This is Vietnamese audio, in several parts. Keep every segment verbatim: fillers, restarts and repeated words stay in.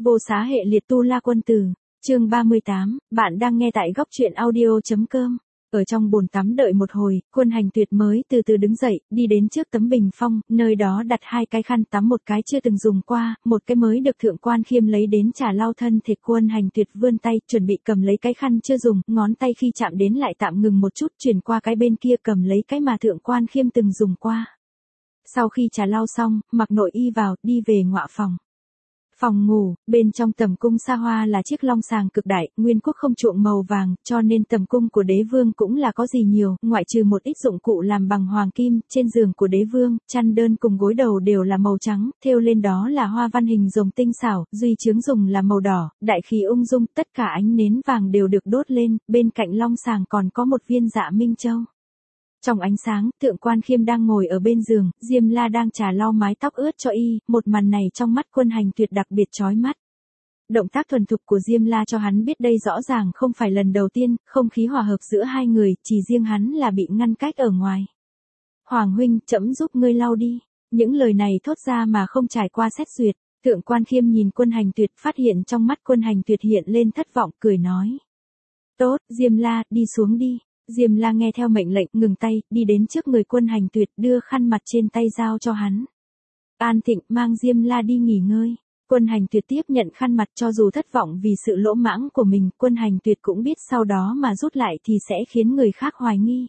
Vô xá hệ liệt tu la quân tử, chương ba mươi tám, bạn đang nghe tại góc truyện audio.com. Ở trong bồn tắm đợi một hồi, Quân Hành Tuyệt mới từ từ đứng dậy, đi đến trước tấm bình phong, nơi đó đặt hai cái khăn tắm, một cái chưa từng dùng qua, một cái mới được Thượng Quan Khiêm lấy đến trà lau thân thể. Quân Hành Tuyệt vươn tay, chuẩn bị cầm lấy cái khăn chưa dùng, ngón tay khi chạm đến lại tạm ngừng một chút, chuyển qua cái bên kia cầm lấy cái mà Thượng Quan Khiêm từng dùng qua. Sau khi trà lau xong, mặc nội y vào, đi về ngọa phòng. Phòng ngủ, bên trong tầm cung xa hoa là chiếc long sàng cực đại, nguyên quốc không chuộng màu vàng, cho nên tầm cung của đế vương cũng là có gì nhiều, ngoại trừ một ít dụng cụ làm bằng hoàng kim. Trên giường của đế vương, chăn đơn cùng gối đầu đều là màu trắng, thêu lên đó là hoa văn hình rồng tinh xảo, duy chướng dùng là màu đỏ, đại khí ung dung, tất cả ánh nến vàng đều được đốt lên, bên cạnh long sàng còn có một viên Dạ Minh Châu. Trong ánh sáng, Thượng Quan Khiêm đang ngồi ở bên giường, Diêm La đang trà lau mái tóc ướt cho y, một màn này trong mắt Quân Hành Tuyệt đặc biệt chói mắt. Động tác thuần thục của Diêm La cho hắn biết đây rõ ràng không phải lần đầu tiên, không khí hòa hợp giữa hai người, chỉ riêng hắn là bị ngăn cách ở ngoài. Hoàng huynh, trẫm giúp ngươi lau đi. Những lời này thốt ra mà không trải qua xét duyệt. Thượng Quan Khiêm nhìn Quân Hành Tuyệt, phát hiện trong mắt Quân Hành Tuyệt hiện lên thất vọng, cười nói. Tốt, Diêm La, đi xuống đi. Diêm La nghe theo mệnh lệnh, ngừng tay, đi đến trước người Quân Hành Tuyệt, đưa khăn mặt trên tay giao cho hắn. An Thịnh, mang Diêm La đi nghỉ ngơi. Quân Hành Tuyệt tiếp nhận khăn mặt, cho dù thất vọng vì sự lỗ mãng của mình, Quân Hành Tuyệt cũng biết sau đó mà rút lại thì sẽ khiến người khác hoài nghi.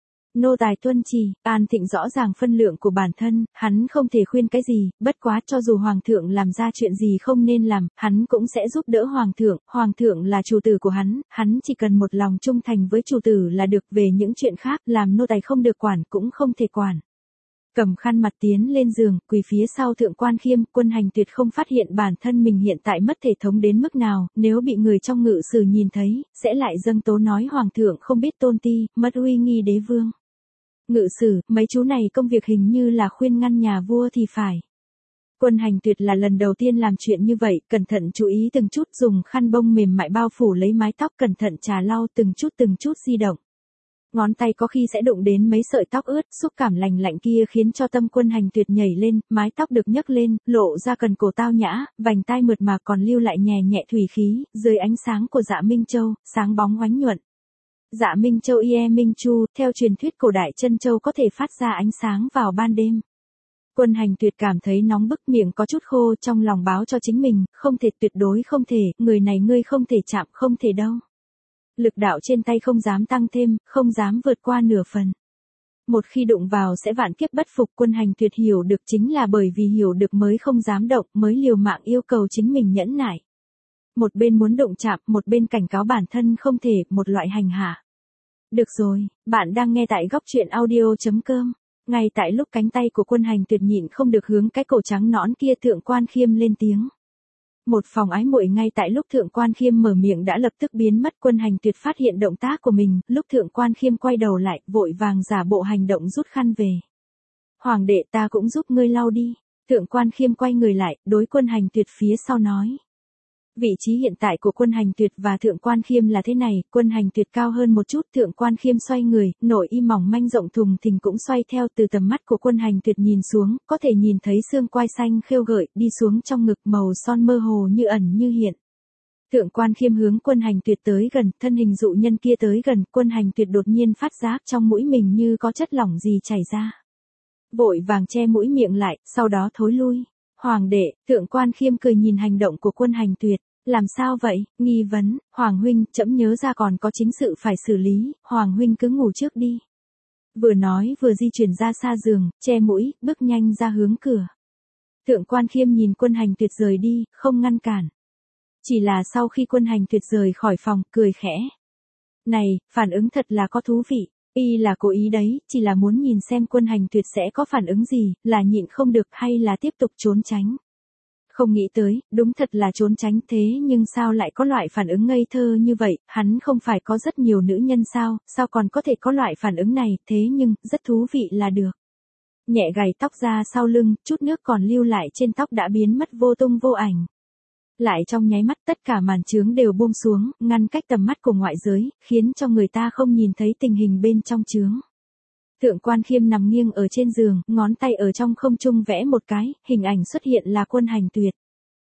Nô tài tuân chỉ. An Thịnh rõ ràng phân lượng của bản thân, hắn không thể khuyên cái gì, bất quá cho dù hoàng thượng làm ra chuyện gì không nên làm, hắn cũng sẽ giúp đỡ hoàng thượng, hoàng thượng là chủ tử của hắn, hắn chỉ cần một lòng trung thành với chủ tử là được, về những chuyện khác, làm nô tài không được quản cũng không thể quản. Cầm khăn mặt tiến lên giường, quỳ phía sau Thượng Quan Khiêm. Quân Hành Tuyệt không phát hiện bản thân mình hiện tại mất thể thống đến mức nào, nếu bị người trong ngự sử nhìn thấy, sẽ lại dâng tố nói hoàng thượng không biết tôn ti, mất uy nghi đế vương. Ngự sử, mấy chú này công việc hình như là khuyên ngăn nhà vua thì phải. Quân Hành Tuyệt là lần đầu tiên làm chuyện như vậy, cẩn thận chú ý từng chút, dùng khăn bông mềm mại bao phủ lấy mái tóc, cẩn thận trà lau từng chút từng chút di động. Ngón tay có khi sẽ đụng đến mấy sợi tóc ướt, xúc cảm lành lạnh kia khiến cho tâm Quân Hành Tuyệt nhảy lên, mái tóc được nhấc lên, lộ ra cần cổ tao nhã, vành tai mượt mà còn lưu lại nhẹ nhẹ thủy khí, dưới ánh sáng của Dạ Minh Châu, sáng bóng oánh nhuận. Dạ Minh Châu Ie Minh Chu, theo truyền thuyết cổ đại chân châu có thể phát ra ánh sáng vào ban đêm. Quân Hành Tuyệt cảm thấy nóng bức, miệng có chút khô, trong lòng báo cho chính mình, không thể, tuyệt đối không thể, người này ngươi không thể chạm, không thể đâu. Lực đạo trên tay không dám tăng thêm, không dám vượt qua nửa phần. Một khi đụng vào sẽ vạn kiếp bất phục. Quân Hành Tuyệt hiểu được chính là bởi vì hiểu được mới không dám động, mới liều mạng yêu cầu chính mình nhẫn nại. Một bên muốn đụng chạm, một bên cảnh cáo bản thân không thể, một loại hành hạ. Được rồi, bạn đang nghe tại góc truyện audio.com. Ngay tại lúc cánh tay của Quân Hành Tuyệt nhịn không được hướng cái cổ trắng nõn kia, Thượng Quan Khiêm lên tiếng. Một phòng ái muội. Ngay tại lúc Thượng Quan Khiêm mở miệng đã lập tức biến mất. Quân Hành Tuyệt phát hiện động tác của mình, lúc Thượng Quan Khiêm quay đầu lại, vội vàng giả bộ hành động rút khăn về. Hoàng đệ, ta cũng giúp ngươi lau đi. Thượng Quan Khiêm quay người lại, đối Quân Hành Tuyệt phía sau nói. Vị trí hiện tại của Quân Hành Tuyệt và Thượng Quan Khiêm là thế này, Quân Hành Tuyệt cao hơn một chút, Thượng Quan Khiêm xoay người, nội y mỏng manh rộng thùng thình cũng xoay theo. Từ tầm mắt của Quân Hành Tuyệt nhìn xuống, có thể nhìn thấy xương quai xanh khêu gợi, đi xuống trong ngực, màu son mơ hồ như ẩn như hiện. Thượng Quan Khiêm hướng Quân Hành Tuyệt tới gần, thân hình dụ nhân kia tới gần, Quân Hành Tuyệt đột nhiên phát giác trong mũi mình như có chất lỏng gì chảy ra. Vội vàng che mũi miệng lại, sau đó thối lui. Hoàng đệ, Thượng Quan Khiêm cười nhìn hành động của Quân Hành Tuyệt. Làm sao vậy? Nghi vấn. Hoàng huynh, trẫm nhớ ra còn có chính sự phải xử lý, Hoàng huynh cứ ngủ trước đi. Vừa nói vừa di chuyển ra xa giường, che mũi, bước nhanh ra hướng cửa. Thượng Quan Khiêm nhìn Quân Hành Tuyệt rời đi, không ngăn cản. Chỉ là sau khi Quân Hành Tuyệt rời khỏi phòng, cười khẽ. Này, phản ứng thật là có thú vị. Y là cố ý đấy, chỉ là muốn nhìn xem Quân Hành Tuyệt sẽ có phản ứng gì, là nhịn không được hay là tiếp tục trốn tránh. Không nghĩ tới, đúng thật là trốn tránh, thế nhưng sao lại có loại phản ứng ngây thơ như vậy, hắn không phải có rất nhiều nữ nhân sao, sao còn có thể có loại phản ứng này, thế nhưng, rất thú vị là được. Nhẹ gầy tóc ra sau lưng, chút nước còn lưu lại trên tóc đã biến mất vô tung vô ảnh. Lại trong nháy mắt tất cả màn chướng đều buông xuống, ngăn cách tầm mắt của ngoại giới, khiến cho người ta không nhìn thấy tình hình bên trong chướng. Thượng Quan Khiêm nằm nghiêng ở trên giường, ngón tay ở trong không trung vẽ một cái, hình ảnh xuất hiện là Quân Hành Tuyệt.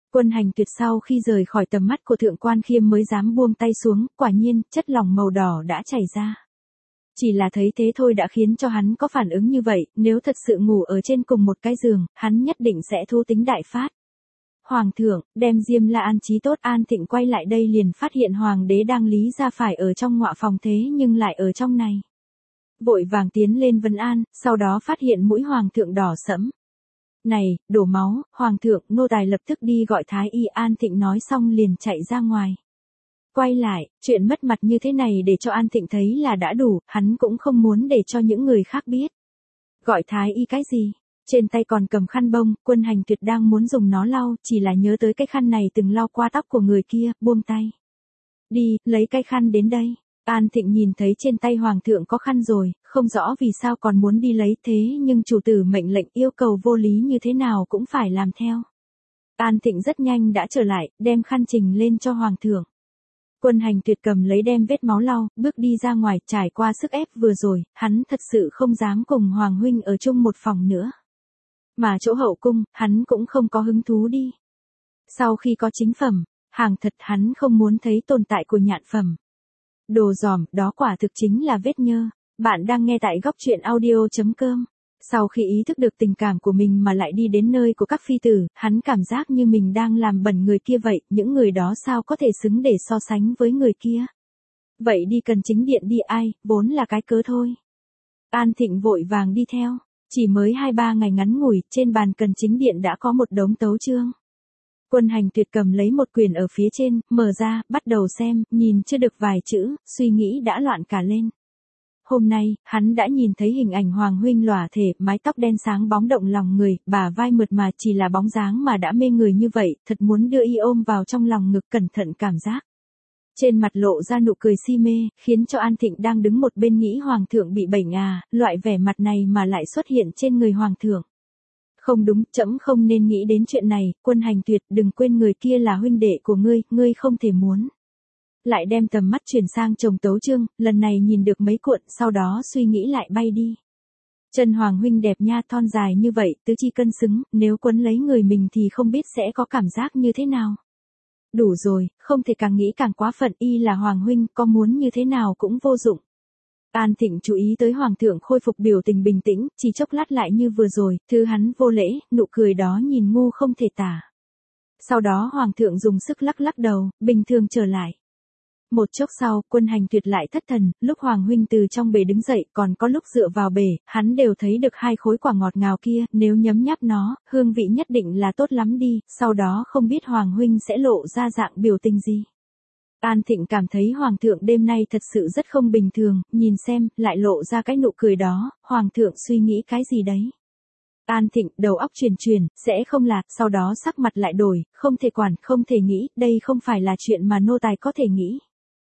Quân Hành Tuyệt sau khi rời khỏi tầm mắt của Thượng Quan Khiêm mới dám buông tay xuống, quả nhiên, chất lỏng màu đỏ đã chảy ra. Chỉ là thấy thế thôi đã khiến cho hắn có phản ứng như vậy, nếu thật sự ngủ ở trên cùng một cái giường, hắn nhất định sẽ thú tính đại phát. Hoàng thượng, đem Diêm La an trí tốt. An Thịnh quay lại đây liền phát hiện Hoàng đế đang lý ra phải ở trong ngọa phòng thế nhưng lại ở trong này. Vội vàng tiến lên vấn an, sau đó phát hiện mũi Hoàng thượng đỏ sẫm. Này, đổ máu, Hoàng thượng, nô tài lập tức đi gọi thái y. An Thịnh nói xong liền chạy ra ngoài. Quay lại, chuyện mất mặt như thế này để cho An Thịnh thấy là đã đủ, hắn cũng không muốn để cho những người khác biết. Gọi thái y cái gì? Trên tay còn cầm khăn bông, Quân Hành Tuyệt đang muốn dùng nó lau, chỉ là nhớ tới cái khăn này từng lau qua tóc của người kia, buông tay. Đi, lấy cái khăn đến đây. An Thịnh nhìn thấy trên tay Hoàng thượng có khăn rồi, không rõ vì sao còn muốn đi lấy thế nhưng chủ tử mệnh lệnh yêu cầu vô lý như thế nào cũng phải làm theo. An Thịnh rất nhanh đã trở lại, đem khăn trình lên cho Hoàng thượng. Quân Hành Tuyệt cầm lấy đem vết máu lau, bước đi ra ngoài. Trải qua sức ép vừa rồi, hắn thật sự không dám cùng Hoàng huynh ở chung một phòng nữa. Mà chỗ hậu cung, hắn cũng không có hứng thú đi. Sau khi có chính phẩm, hàng thật hắn không muốn thấy tồn tại của nhạn phẩm. Đồ giòm, đó quả thực chính là vết nhơ. Bạn đang nghe tại góc truyện audio chấm com. Sau khi ý thức được tình cảm của mình mà lại đi đến nơi của các phi tử, hắn cảm giác như mình đang làm bẩn người kia vậy, những người đó sao có thể xứng để so sánh với người kia. Vậy đi Cần Chính Điện đi ai, vốn là cái cớ thôi. An Thịnh vội vàng đi theo, chỉ mới hai ba ngày ngắn ngủi, trên bàn Cần Chính Điện đã có một đống tấu chương. Quân Hành Tuyệt cầm lấy một quyển ở phía trên, mở ra, bắt đầu xem, nhìn chưa được vài chữ, suy nghĩ đã loạn cả lên. Hôm nay, hắn đã nhìn thấy hình ảnh Hoàng huynh lòa thể, mái tóc đen sáng bóng động lòng người, bả vai mượt mà chỉ là bóng dáng mà đã mê người như vậy, thật muốn đưa y ôm vào trong lòng ngực cẩn thận cảm giác. Trên mặt lộ ra nụ cười si mê, khiến cho An Thịnh đang đứng một bên nghĩ Hoàng thượng bị bệnh à, loại vẻ mặt này mà lại xuất hiện trên người Hoàng thượng. Không đúng, trẫm không nên nghĩ đến chuyện này. Quân Hành Tuyệt, đừng quên người kia là huynh đệ của ngươi, ngươi không thể muốn. Lại đem tầm mắt chuyển sang chồng tấu chương, lần này nhìn được mấy cuộn, sau đó suy nghĩ lại bay đi. Chân Hoàng huynh đẹp nha, thon dài như vậy, tứ chi cân xứng, nếu quấn lấy người mình thì không biết sẽ có cảm giác như thế nào. Đủ rồi, không thể càng nghĩ càng quá phận, y là Hoàng huynh, có muốn như thế nào cũng vô dụng. An Thịnh chú ý tới Hoàng thượng khôi phục biểu tình bình tĩnh, chỉ chốc lát lại như vừa rồi, thứ hắn vô lễ, nụ cười đó nhìn ngu không thể tả. Sau đó Hoàng thượng dùng sức lắc lắc đầu, bình thường trở lại. Một chốc sau, Quân Hành Tuyệt lại thất thần, lúc Hoàng huynh từ trong bể đứng dậy, còn có lúc dựa vào bể, hắn đều thấy được hai khối quả ngọt ngào kia, nếu nhấm nháp nó, hương vị nhất định là tốt lắm đi, sau đó không biết Hoàng huynh sẽ lộ ra dạng biểu tình gì. An Thịnh cảm thấy Hoàng thượng đêm nay thật sự rất không bình thường, nhìn xem, lại lộ ra cái nụ cười đó, Hoàng thượng suy nghĩ cái gì đấy. An Thịnh, đầu óc chuyển chuyển, sẽ không là, sau đó sắc mặt lại đổi, không thể quản, không thể nghĩ, đây không phải là chuyện mà nô tài có thể nghĩ.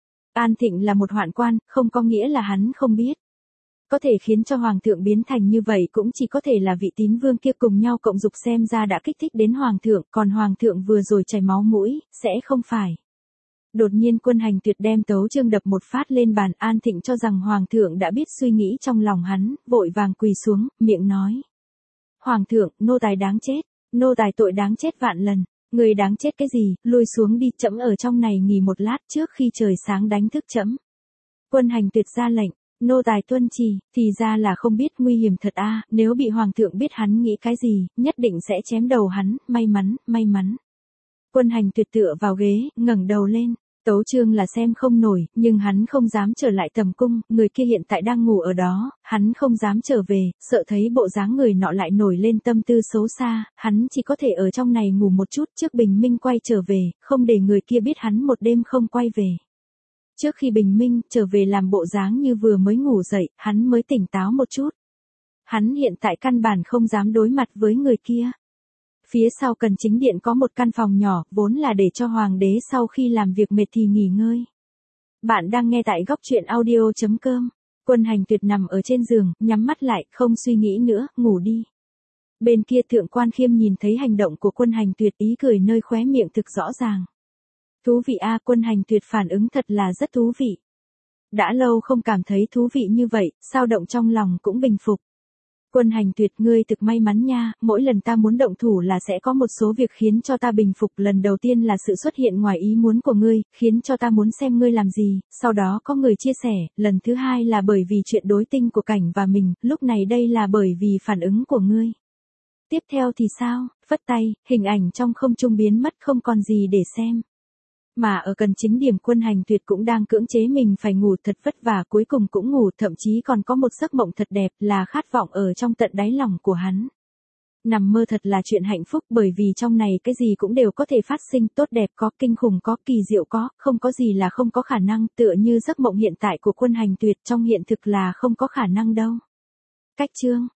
An Thịnh là một hoạn quan, không có nghĩa là hắn không biết. Có thể khiến cho Hoàng thượng biến thành như vậy cũng chỉ có thể là vị tín vương kia cùng nhau cộng dục xem ra đã kích thích đến Hoàng thượng, còn Hoàng thượng vừa rồi chảy máu mũi, sẽ không phải. Đột nhiên Quân Hành Tuyệt đem tấu chương đập một phát lên bàn. An Thịnh cho rằng Hoàng thượng đã biết suy nghĩ trong lòng hắn, vội vàng quỳ xuống, miệng nói. Hoàng thượng, nô tài đáng chết, nô tài tội đáng chết vạn lần, người đáng chết cái gì, lui xuống đi, trẫm ở trong này nghỉ một lát trước khi trời sáng đánh thức trẫm. Quân Hành Tuyệt ra lệnh, nô tài tuân trì, thì ra là không biết nguy hiểm thật a, nếu bị Hoàng thượng biết hắn nghĩ cái gì, nhất định sẽ chém đầu hắn, may mắn, may mắn. Quân Hành Tuyệt tựa vào ghế, ngẩng đầu lên. Tấu chương là xem không nổi, nhưng hắn không dám trở lại tầm cung, người kia hiện tại đang ngủ ở đó, hắn không dám trở về, sợ thấy bộ dáng người nọ lại nổi lên tâm tư xấu xa, hắn chỉ có thể ở trong này ngủ một chút trước bình minh quay trở về, không để người kia biết hắn một đêm không quay về. Trước khi bình minh trở về làm bộ dáng như vừa mới ngủ dậy, hắn mới tỉnh táo một chút. Hắn hiện tại căn bản không dám đối mặt với người kia. Phía sau Cần Chính Điện có một căn phòng nhỏ, vốn là để cho Hoàng đế sau khi làm việc mệt thì nghỉ ngơi. Bạn đang nghe tại góc truyện audio chấm com. Quân Hành Tuyệt nằm ở trên giường, nhắm mắt lại, không suy nghĩ nữa, ngủ đi. Bên kia Thượng Quan Khiêm nhìn thấy hành động của Quân Hành Tuyệt, ý cười nơi khóe miệng thực rõ ràng. Thú vị a, Quân Hành Tuyệt phản ứng thật là rất thú vị. Đã lâu không cảm thấy thú vị như vậy, sao động trong lòng cũng bình phục. Quân Hành Tuyệt, ngươi thực may mắn nha, mỗi lần ta muốn động thủ là sẽ có một số việc khiến cho ta bình phục, lần đầu tiên là sự xuất hiện ngoài ý muốn của ngươi, khiến cho ta muốn xem ngươi làm gì, sau đó có người chia sẻ, lần thứ hai là bởi vì chuyện đối tinh của Cảnh và mình, lúc này đây là bởi vì phản ứng của ngươi. Tiếp theo thì sao? Phất tay, hình ảnh trong không trung biến mất không còn gì để xem. Mà ở cần chính điểm, Quân Hành Tuyệt cũng đang cưỡng chế mình phải ngủ thật vất vả, cuối cùng cũng ngủ, thậm chí còn có một giấc mộng thật đẹp, là khát vọng ở trong tận đáy lòng của hắn. Nằm mơ thật là chuyện hạnh phúc, bởi vì trong này cái gì cũng đều có thể phát sinh, tốt đẹp có, kinh khủng có, kỳ diệu có, không có gì là không có khả năng, tựa như giấc mộng hiện tại của Quân Hành Tuyệt, trong hiện thực là không có khả năng đâu. Cách chương